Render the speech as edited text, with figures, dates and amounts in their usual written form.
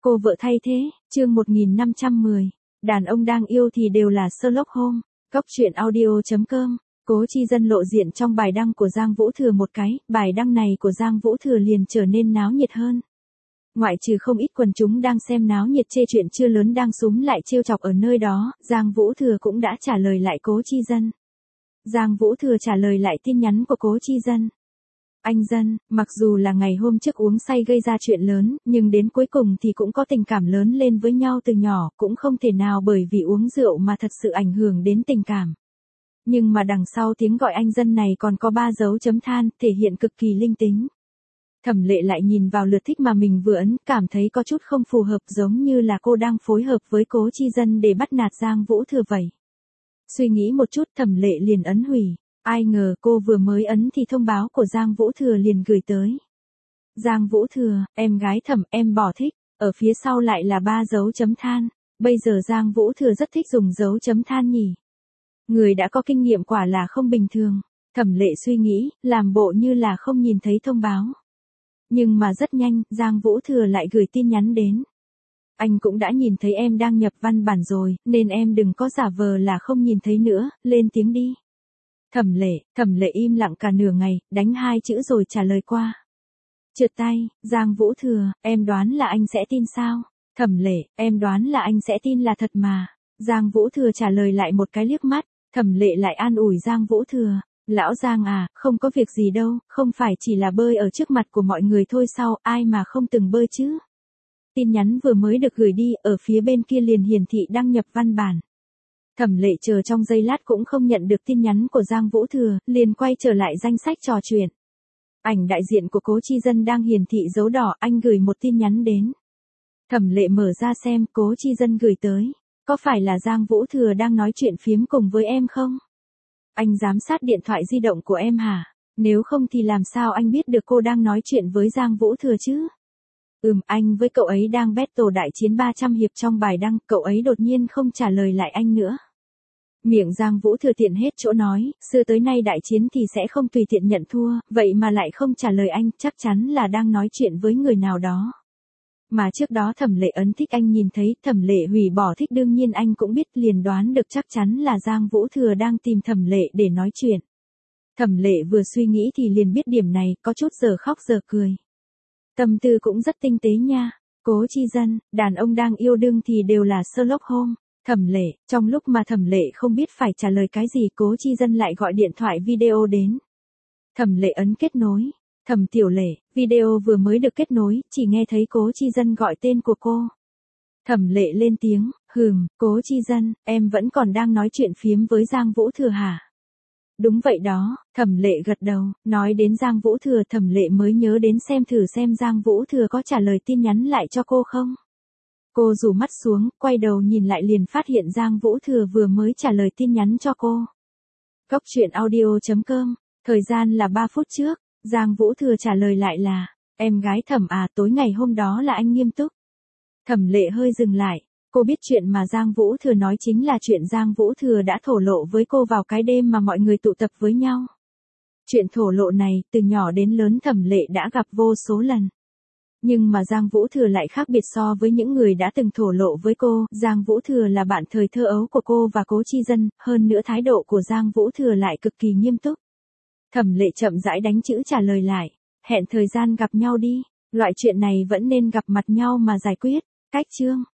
Cô vợ thay thế, chương 1510. Đàn ông đang yêu thì đều là Sherlock Holmes. Góc truyện audio.com. Cố Chi Dân lộ diện trong bài đăng của Giang Vũ Thừa một cái, bài đăng này của Giang Vũ Thừa liền trở nên náo nhiệt hơn. Ngoại trừ không ít quần chúng đang xem náo nhiệt chê chuyện chưa lớn đang súm lại trêu chọc ở nơi đó, Giang Vũ Thừa cũng đã trả lời lại Cố Chi Dân. Giang Vũ Thừa trả lời lại tin nhắn của Cố Chi Dân. Anh Dân, mặc dù là ngày hôm trước uống say gây ra chuyện lớn, nhưng đến cuối cùng thì cũng có tình cảm lớn lên với nhau từ nhỏ, cũng không thể nào bởi vì uống rượu mà thật sự ảnh hưởng đến tình cảm. Nhưng mà đằng sau tiếng gọi anh Dân này còn có 3 dấu chấm than, thể hiện cực kỳ linh tính. Thẩm Lệ lại nhìn vào lượt thích mà mình vừa ấn, cảm thấy có chút không phù hợp, giống như là cô đang phối hợp với Cố Chi Dân để bắt nạt Giang Vũ Thừa vậy. Suy nghĩ một chút Thẩm Lệ liền ấn hủy. Ai ngờ cô vừa mới ấn thì thông báo của Giang Vũ Thừa liền gửi tới. Giang Vũ Thừa, em gái Thẩm, em bỏ thích, ở phía sau lại là 3 dấu chấm than. Bây giờ Giang Vũ Thừa rất thích dùng dấu chấm than nhỉ. Người đã có kinh nghiệm quả là không bình thường. Thẩm Lệ suy nghĩ, làm bộ như là không nhìn thấy thông báo. Nhưng mà rất nhanh, Giang Vũ Thừa lại gửi tin nhắn đến. Anh cũng đã nhìn thấy em đang nhập văn bản rồi, nên em đừng có giả vờ là không nhìn thấy nữa, lên tiếng đi. Thẩm Lệ im lặng cả nửa ngày, đánh 2 chữ rồi trả lời qua. Trượt tay, Giang Vũ Thừa, em đoán là anh sẽ tin sao? Thẩm Lệ, em đoán là anh sẽ tin là thật mà. Giang Vũ Thừa trả lời lại một cái liếc mắt, Thẩm Lệ lại an ủi Giang Vũ Thừa. Lão Giang à, không có việc gì đâu, không phải chỉ là bơi ở trước mặt của mọi người thôi sao, ai mà không từng bơi chứ? Tin nhắn vừa mới được gửi đi, ở phía bên kia liền hiển thị đăng nhập văn bản. Thẩm Lệ chờ trong giây lát cũng không nhận được tin nhắn của Giang Vũ Thừa, liền quay trở lại danh sách trò chuyện. Ảnh đại diện của Cố Chi Dân đang hiển thị dấu đỏ, anh gửi một tin nhắn đến. Thẩm Lệ mở ra xem, Cố Chi Dân gửi tới. Có phải là Giang Vũ Thừa đang nói chuyện phiếm cùng với em không? Anh giám sát điện thoại di động của em hả? Nếu không thì làm sao anh biết được cô đang nói chuyện với Giang Vũ Thừa chứ? Anh với cậu ấy đang battle đại chiến 300 hiệp trong bài đăng, cậu ấy đột nhiên không trả lời lại anh nữa. Miệng Giang Vũ Thừa tiện hết chỗ nói, xưa tới nay đại chiến thì sẽ không tùy tiện nhận thua, vậy mà lại không trả lời anh, chắc chắn là đang nói chuyện với người nào đó. Mà trước đó Thẩm Lệ ấn thích anh nhìn thấy, Thẩm Lệ hủy bỏ thích đương nhiên anh cũng biết, liền đoán được chắc chắn là Giang Vũ Thừa đang tìm Thẩm Lệ để nói chuyện. Thẩm Lệ vừa suy nghĩ thì liền biết điểm này, có chút giờ khóc giờ cười. Tâm tư cũng rất tinh tế nha. Cố Chi Dân, đàn ông đang yêu đương thì đều là Sherlock Holmes. Thẩm Lệ, trong lúc mà Thẩm Lệ không biết phải trả lời cái gì, Cố Chi Dân lại gọi điện thoại video đến. Thẩm Lệ ấn kết nối. Thẩm Tiểu Lệ, video vừa mới được kết nối, chỉ nghe thấy Cố Chi Dân gọi tên của cô. Thẩm Lệ lên tiếng, Cố Chi Dân, em vẫn còn đang nói chuyện phiếm với Giang Vũ Thừa hả? Đúng vậy đó, Thẩm Lệ gật đầu, nói đến Giang Vũ Thừa Thẩm Lệ mới nhớ đến xem thử xem Giang Vũ Thừa có trả lời tin nhắn lại cho cô không. Cô rủ mắt xuống, quay đầu nhìn lại liền phát hiện Giang Vũ Thừa vừa mới trả lời tin nhắn cho cô. Góc truyện audio.com, thời gian là 3 phút trước, Giang Vũ Thừa trả lời lại là, em gái Thẩm à, tối ngày hôm đó là anh nghiêm túc. Thẩm Lệ hơi dừng lại. Cô biết chuyện mà Giang Vũ Thừa nói chính là chuyện Giang Vũ Thừa đã thổ lộ với cô vào cái đêm mà mọi người tụ tập với nhau. Chuyện thổ lộ này, từ nhỏ đến lớn Thẩm Lệ đã gặp vô số lần. Nhưng mà Giang Vũ Thừa lại khác biệt so với những người đã từng thổ lộ với cô, Giang Vũ Thừa là bạn thời thơ ấu của cô và Cố Chi Dân, hơn nữa thái độ của Giang Vũ Thừa lại cực kỳ nghiêm túc. Thẩm Lệ chậm rãi đánh chữ trả lời lại, hẹn thời gian gặp nhau đi, loại chuyện này vẫn nên gặp mặt nhau mà giải quyết. Cách chương